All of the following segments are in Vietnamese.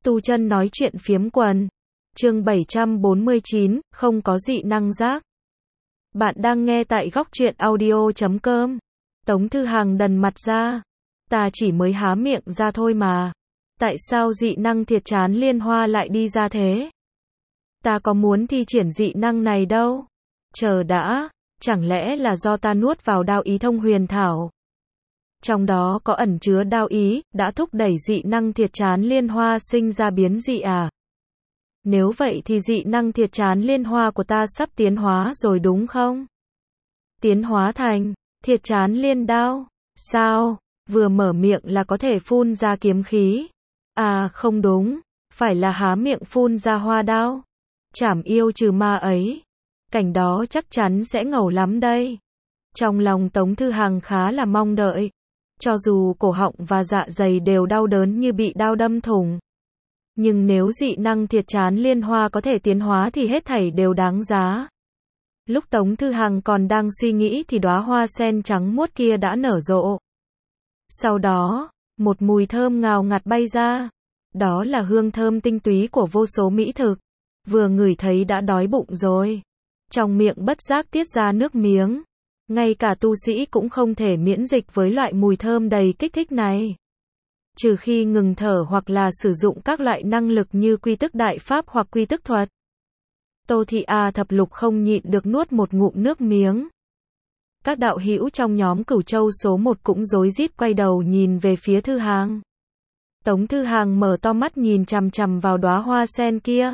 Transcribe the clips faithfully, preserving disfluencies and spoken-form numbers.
Tu chân nói chuyện phiếm quần. Chương bảy trăm bốn mươi chín, không có dị năng giác. Bạn đang nghe tại góc truyện audio chấm com. Tống Thư Hằng đần mặt ra. Ta chỉ mới há miệng ra thôi mà. Tại sao dị năng thiệt chán liên hoa lại đi ra thế? Ta có muốn thi triển dị năng này đâu. Chờ đã, chẳng lẽ là do ta nuốt vào đao ý thông huyền thảo? Trong đó có ẩn chứa đao ý, đã thúc đẩy dị năng thiệt chán liên hoa sinh ra biến dị à? Nếu vậy thì dị năng thiệt chán liên hoa của ta sắp tiến hóa rồi đúng không? Tiến hóa thành thiệt chán liên đao. Sao? Vừa mở miệng là có thể phun ra kiếm khí. À không đúng, phải là há miệng phun ra hoa đao. Trảm yêu trừ ma ấy. Cảnh đó chắc chắn sẽ ngầu lắm đây. Trong lòng Tống Thư Hằng khá là mong đợi. Cho dù cổ họng và dạ dày đều đau đớn như bị đao đâm thủng. Nhưng nếu dị năng thiệt chán liên hoa có thể tiến hóa thì hết thảy đều đáng giá. Lúc Tống Thư Hằng còn đang suy nghĩ thì đóa hoa sen trắng muốt kia đã nở rộ. Sau đó, một mùi thơm ngào ngạt bay ra. Đó là hương thơm tinh túy của vô số mỹ thực. Vừa ngửi thấy đã đói bụng rồi. Trong miệng bất giác tiết ra nước miếng. Ngay cả tu sĩ cũng không thể miễn dịch với loại mùi thơm đầy kích thích này. Trừ khi ngừng thở hoặc là sử dụng các loại năng lực như quy tức đại pháp hoặc quy tức thuật. Tô Thị A Thập Lục không nhịn được nuốt một ngụm nước miếng. Các đạo hữu trong nhóm Cửu Châu số một cũng rối rít quay đầu nhìn về phía Thư Hằng. Tống Thư Hằng mở to mắt nhìn chằm chằm vào đóa hoa sen kia.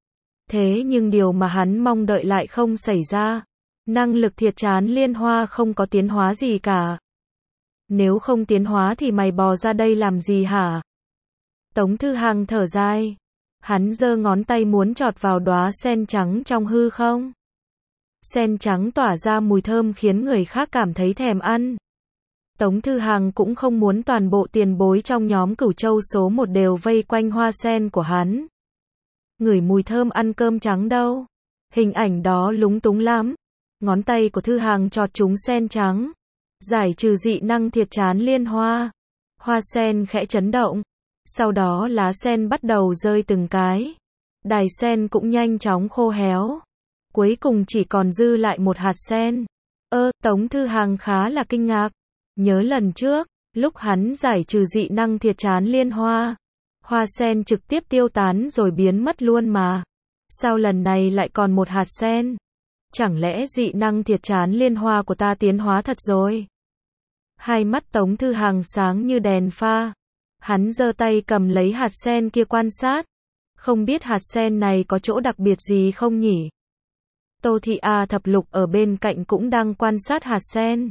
Thế nhưng điều mà hắn mong đợi lại không xảy ra. Năng lực thiệt chán liên hoa không có tiến hóa gì cả. Nếu không tiến hóa thì mày bò ra đây làm gì hả? Tống Thư Hằng thở dài. Hắn giơ ngón tay muốn chọt vào đóa sen trắng trong hư không. Sen trắng tỏa ra mùi thơm khiến người khác cảm thấy thèm ăn. Tống Thư Hằng cũng không muốn toàn bộ tiền bối trong nhóm Cửu Châu số một đều vây quanh hoa sen của hắn. Ngửi mùi thơm ăn cơm trắng đâu. Hình ảnh đó lúng túng lắm. Ngón tay của Thư Hằng chọt trúng sen trắng. Giải trừ dị năng thiệt chán liên hoa. Hoa sen khẽ chấn động. Sau đó lá sen bắt đầu rơi từng cái. Đài sen cũng nhanh chóng khô héo. Cuối cùng chỉ còn dư lại một hạt sen. Ơ, Tống Thư Hằng khá là kinh ngạc. Nhớ lần trước, lúc hắn giải trừ dị năng thiệt chán liên hoa. Hoa sen trực tiếp tiêu tán rồi biến mất luôn mà. Sao lần này lại còn một hạt sen? Chẳng lẽ dị năng thiệt chán liên hoa của ta tiến hóa thật rồi? Hai mắt Tống Thư Hằng sáng như đèn pha. Hắn giơ tay cầm lấy hạt sen kia quan sát. Không biết hạt sen này có chỗ đặc biệt gì không nhỉ? Tô Thị A Thập Lục ở bên cạnh cũng đang quan sát hạt sen.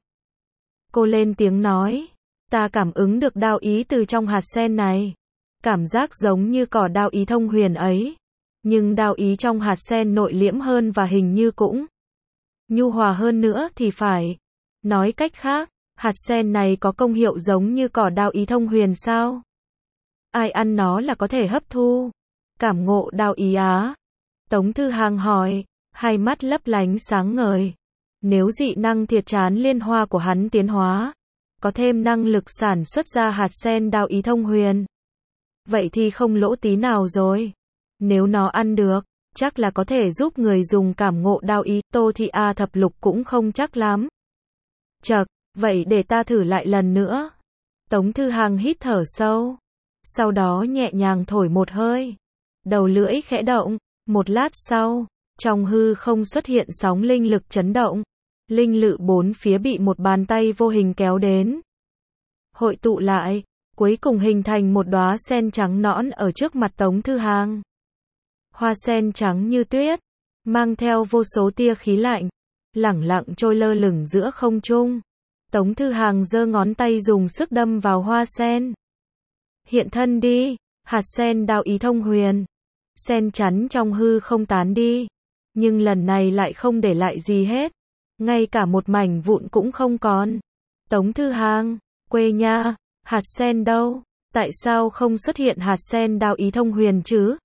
Cô lên tiếng nói. Ta cảm ứng được đao ý từ trong hạt sen này. Cảm giác giống như cỏ đao ý thông huyền ấy. Nhưng đao ý trong hạt sen nội liễm hơn và hình như cũng nhu hòa hơn nữa thì phải. Nói cách khác, hạt sen này có công hiệu giống như cỏ đao ý thông huyền sao? Ai ăn nó là có thể hấp thu? Cảm ngộ đao ý á? Tống Thư Hằng hỏi, hai mắt lấp lánh sáng ngời. Nếu dị năng thiệt chán liên hoa của hắn tiến hóa, có thêm năng lực sản xuất ra hạt sen đao ý thông huyền. Vậy thì không lỗ tí nào rồi. Nếu nó ăn được, chắc là có thể giúp người dùng cảm ngộ đao ý. Tô Thị A Thập Lục cũng không chắc lắm. Chậc, vậy để ta thử lại lần nữa. Tống Thư Hằng hít thở sâu. Sau đó nhẹ nhàng thổi một hơi. Đầu lưỡi khẽ động. Một lát sau, trong hư không xuất hiện sóng linh lực chấn động. Linh lự bốn phía bị một bàn tay vô hình kéo đến. Hội tụ lại, cuối cùng hình thành một đóa sen trắng nõn ở trước mặt Tống Thư Hằng. Hoa sen trắng như tuyết, mang theo vô số tia khí lạnh, lẳng lặng trôi lơ lửng giữa không trung. Tống Thư Hằng giơ ngón tay dùng sức đâm vào hoa sen. Hiện thân đi, hạt sen đao ý thông huyền. Sen chắn trong hư không tán đi, nhưng lần này lại không để lại gì hết. Ngay cả một mảnh vụn cũng không còn. Tống Thư Hằng, quê nha, hạt sen đâu? Tại sao không xuất hiện hạt sen đao ý thông huyền chứ?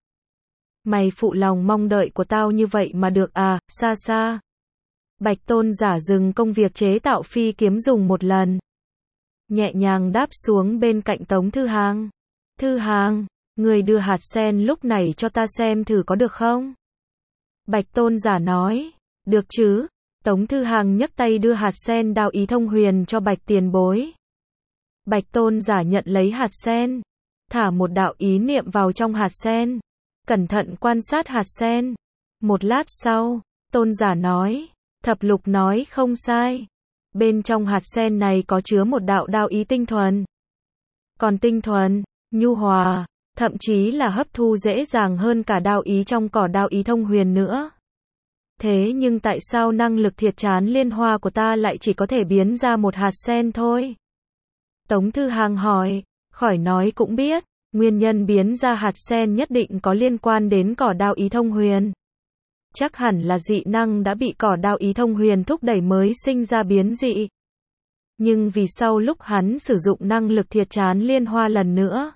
Mày phụ lòng mong đợi của tao như vậy mà được à, xa xa. Bạch Tôn giả dừng công việc chế tạo phi kiếm dùng một lần. Nhẹ nhàng đáp xuống bên cạnh Tống Thư Hằng. Thư Hằng, Ngươi đưa hạt sen lúc này cho ta xem thử có được không? Bạch Tôn giả nói, được chứ. Tống Thư Hàng nhấc tay đưa hạt sen đao ý thông huyền cho Bạch Tiền Bối. Bạch Tôn giả nhận lấy hạt sen, thả một đạo ý niệm vào trong hạt sen, cẩn thận quan sát hạt sen. Một lát sau, Tôn giả nói, Thập Lục nói không sai. Bên trong hạt sen này có chứa một đạo đao ý tinh thuần. Còn tinh thuần, nhu hòa, thậm chí là hấp thu dễ dàng hơn cả đao ý trong cỏ đao ý thông huyền nữa. Thế nhưng tại sao năng lực thiệt chán liên hoa của ta lại chỉ có thể biến ra một hạt sen thôi? Tống Thư Hàng hỏi, khỏi nói cũng biết, nguyên nhân biến ra hạt sen nhất định có liên quan đến cỏ đao ý thông huyền. Chắc hẳn là dị năng đã bị cỏ đao ý thông huyền thúc đẩy mới sinh ra biến dị. Nhưng vì sau lúc hắn sử dụng năng lực thiệt chán liên hoa lần nữa,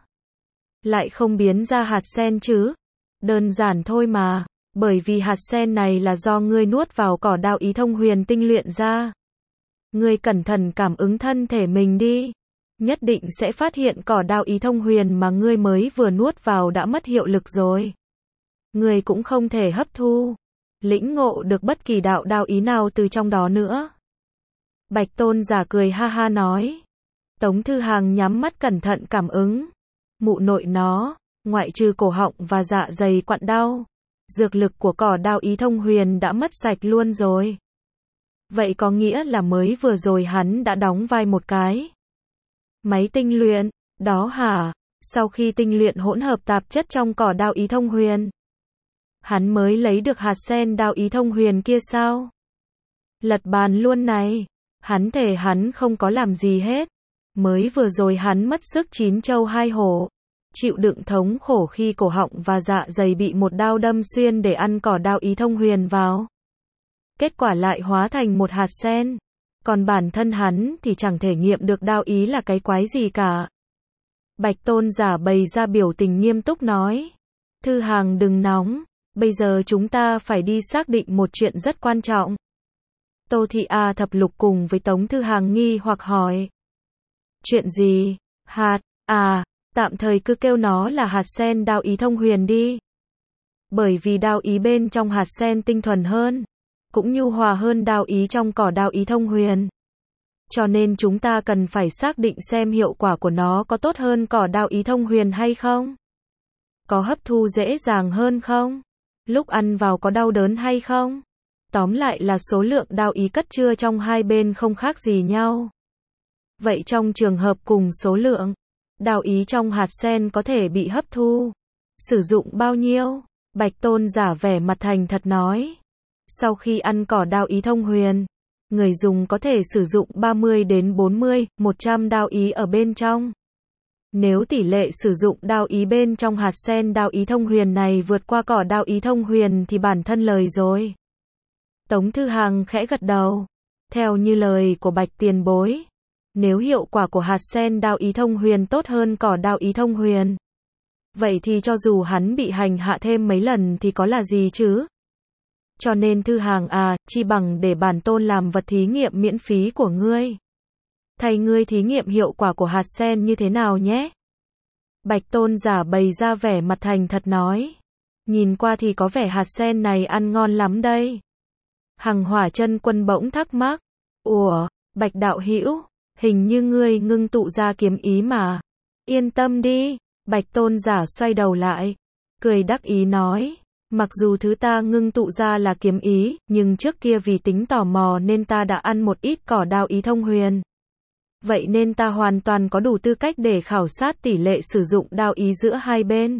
lại không biến ra hạt sen chứ? Đơn giản thôi mà, bởi vì hạt sen này là do ngươi nuốt vào cỏ đao ý thông huyền tinh luyện ra. Ngươi cẩn thận cảm ứng thân thể mình đi, nhất định sẽ phát hiện cỏ đao ý thông huyền mà ngươi mới vừa nuốt vào đã mất hiệu lực rồi. Ngươi cũng không thể hấp thu, lĩnh ngộ được bất kỳ đạo đao ý nào từ trong đó nữa. Bạch Tôn giả cười ha ha nói. Tống Thư Hàng nhắm mắt cẩn thận cảm ứng. Mụ nội nó, ngoại trừ cổ họng và dạ dày quặn đau, dược lực của cỏ đao ý thông huyền đã mất sạch luôn rồi. Vậy có nghĩa là mới vừa rồi hắn đã đóng vai một cái máy tinh luyện, đó hả? Sau khi tinh luyện hỗn hợp tạp chất trong cỏ đao ý thông huyền, hắn mới lấy được hạt sen đao ý thông huyền kia sao? Lật bàn luôn này, hắn thề hắn không có làm gì hết. Mới vừa rồi hắn mất sức chín châu hai hổ, chịu đựng thống khổ khi cổ họng và dạ dày bị một đao đâm xuyên để ăn cỏ đao ý thông huyền vào. Kết quả lại hóa thành một hạt sen. Còn bản thân hắn thì chẳng thể nghiệm được đao ý là cái quái gì cả. Bạch Tôn giả bày ra biểu tình nghiêm túc nói. Thư Hàng đừng nóng, bây giờ chúng ta phải đi xác định một chuyện rất quan trọng. Tô Thị A Thập Lục cùng với Tống Thư Hàng nghi hoặc hỏi. Chuyện gì? Hạt, à, tạm thời cứ kêu nó là hạt sen đao ý thông huyền đi. Bởi vì đao ý bên trong hạt sen tinh thuần hơn, cũng nhu hòa hơn đao ý trong cỏ đao ý thông huyền. Cho nên chúng ta cần phải xác định xem hiệu quả của nó có tốt hơn cỏ đao ý thông huyền hay không? Có hấp thu dễ dàng hơn không? Lúc ăn vào có đau đớn hay không? Tóm lại là số lượng đao ý cất chứa trong hai bên không khác gì nhau. Vậy trong trường hợp cùng số lượng, đao ý trong hạt sen có thể bị hấp thu, sử dụng bao nhiêu? Bạch Tôn giả vẻ mặt thành thật nói. Sau khi ăn cỏ đao ý thông huyền, người dùng có thể sử dụng ba mươi đến bốn mươi, một trăm đao ý ở bên trong. Nếu tỷ lệ sử dụng đao ý bên trong hạt sen đao ý thông huyền này vượt qua cỏ đao ý thông huyền thì bản thân lời rồi. Tống Thư Hàng khẽ gật đầu. Theo như lời của Bạch Tiền Bối, nếu hiệu quả của hạt sen đao ý thông huyền tốt hơn cỏ đao ý thông huyền, vậy thì cho dù hắn bị hành hạ thêm mấy lần thì có là gì chứ? Cho nên Thư Hàng à, chi bằng để bản tôn làm vật thí nghiệm miễn phí của ngươi. Thầy ngươi thí nghiệm hiệu quả của hạt sen như thế nào nhé? Bạch Tôn giả bày ra vẻ mặt thành thật nói. Nhìn qua thì có vẻ hạt sen này ăn ngon lắm đây. Hằng Hỏa Chân Quân bỗng thắc mắc. Ủa, Bạch đạo hữu, hình như ngươi ngưng tụ ra kiếm ý mà. Yên tâm đi, Bạch Tôn giả xoay đầu lại, cười đắc ý nói. Mặc dù thứ ta ngưng tụ ra là kiếm ý, nhưng trước kia vì tính tò mò nên ta đã ăn một ít cỏ đao ý thông huyền. Vậy nên ta hoàn toàn có đủ tư cách để khảo sát tỷ lệ sử dụng đao ý giữa hai bên.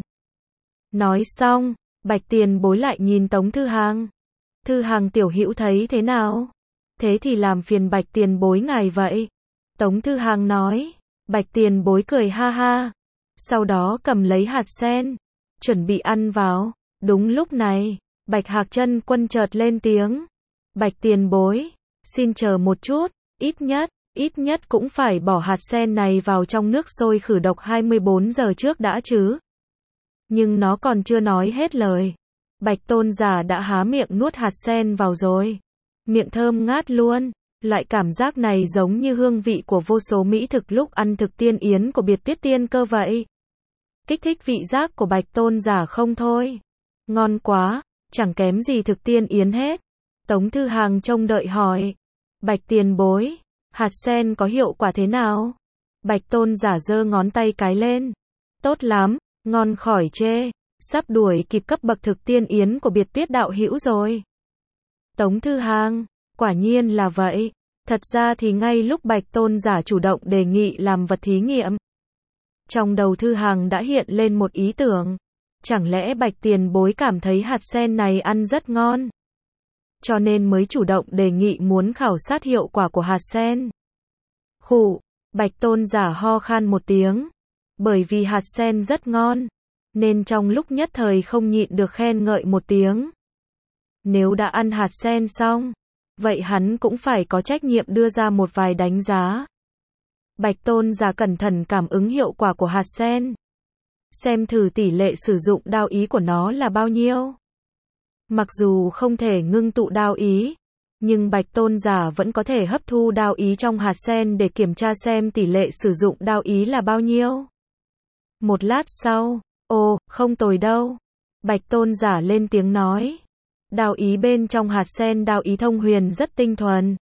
Nói xong, Bạch Tiền Bối lại nhìn Tống Thư Hàng. Thư Hàng tiểu hữu thấy thế nào? Thế thì làm phiền Bạch Tiền Bối ngài vậy. Tống Thư Hàng nói. Bạch Tiền Bối cười ha ha. Sau đó cầm lấy hạt sen, chuẩn bị ăn vào. Đúng lúc này, Bạch Hạc Chân Quân chợt lên tiếng. Bạch Tiền Bối, xin chờ một chút, ít nhất, ít nhất cũng phải bỏ hạt sen này vào trong nước sôi khử độc hai mươi bốn giờ trước đã chứ. Nhưng nó còn chưa nói hết lời. Bạch Tôn giả đã há miệng nuốt hạt sen vào rồi. Miệng thơm ngát luôn, loại cảm giác này giống như hương vị của vô số mỹ thực lúc ăn thực tiên yến của Biệt Tiết Tiên Cơ vậy. kích thích vị giác của Bạch Tôn giả không thôi. Ngon quá, chẳng kém gì thực tiên yến hết. Tống Thư Hàng trông đợi hỏi. Bạch tiền bối, hạt sen có hiệu quả thế nào? Bạch Tôn giả giơ ngón tay cái lên. Tốt lắm, ngon khỏi chê, sắp đuổi kịp cấp bậc thực tiên yến của Biệt Tuyết đạo hữu rồi. Tống Thư Hàng, quả nhiên là vậy. Thật ra thì ngay lúc Bạch Tôn giả chủ động đề nghị làm vật thí nghiệm, trong đầu Thư Hàng đã hiện lên một ý tưởng. Chẳng lẽ Bạch tiền bối cảm thấy hạt sen này ăn rất ngon, cho nên mới chủ động đề nghị muốn khảo sát hiệu quả của hạt sen? Khụ, Bạch Tôn giả ho khan một tiếng. Bởi vì hạt sen rất ngon, nên trong lúc nhất thời không nhịn được khen ngợi một tiếng. Nếu đã ăn hạt sen xong, vậy hắn cũng phải có trách nhiệm đưa ra một vài đánh giá. Bạch Tôn giả cẩn thận cảm ứng hiệu quả của hạt sen. Xem thử tỷ lệ sử dụng đao ý của nó là bao nhiêu. Mặc dù không thể ngưng tụ đao ý, nhưng Bạch Tôn giả vẫn có thể hấp thu đao ý trong hạt sen để kiểm tra xem tỷ lệ sử dụng đao ý là bao nhiêu. Một lát sau, ồ, không tồi đâu. Bạch Tôn giả lên tiếng nói. Đao ý bên trong hạt sen đao ý thông huyền rất tinh thuần,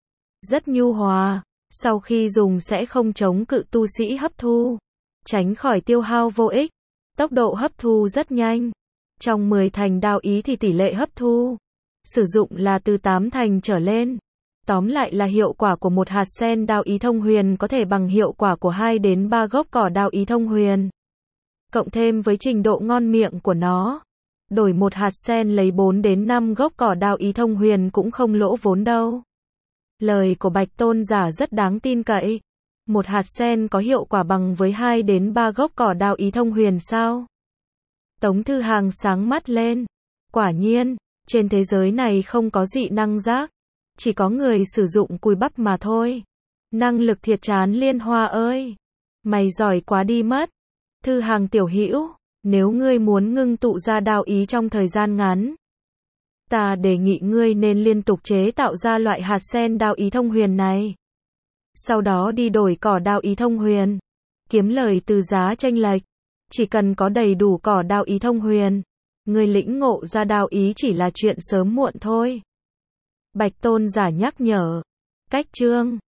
rất nhu hòa, sau khi dùng sẽ không chống cự tu sĩ hấp thu, tránh khỏi tiêu hao vô ích, tốc độ hấp thu rất nhanh. Trong mười thành đao ý thì tỷ lệ hấp thu sử dụng là từ tám thành trở lên. Tóm lại là hiệu quả của một hạt sen đao ý thông huyền có thể bằng hiệu quả của hai đến ba gốc cỏ đao ý thông huyền. Cộng thêm với trình độ ngon miệng của nó, đổi một hạt sen lấy bốn đến năm gốc cỏ đao ý thông huyền cũng không lỗ vốn đâu. Lời của Bạch Tôn giả rất đáng tin cậy. Một hạt sen có hiệu quả bằng với hai đến ba gốc cỏ đao ý thông huyền sao? Tống Thư Hàng sáng mắt lên. Quả nhiên, trên thế giới này không có dị năng giác, chỉ có người sử dụng cùi bắp mà thôi. Năng lực thiệt chán Liên Hoa ơi, mày giỏi quá đi mất. Thư Hàng tiểu hữu, nếu ngươi muốn ngưng tụ ra đao ý trong thời gian ngắn, ta đề nghị ngươi nên liên tục chế tạo ra loại hạt sen đao ý thông huyền này. Sau đó đi đổi cỏ đao ý thông huyền, kiếm lời từ giá chênh lệch. Chỉ cần có đầy đủ cỏ đao ý thông huyền, ngươi lĩnh ngộ ra đao ý chỉ là chuyện sớm muộn thôi. Bạch Tôn giả nhắc nhở. Cách chương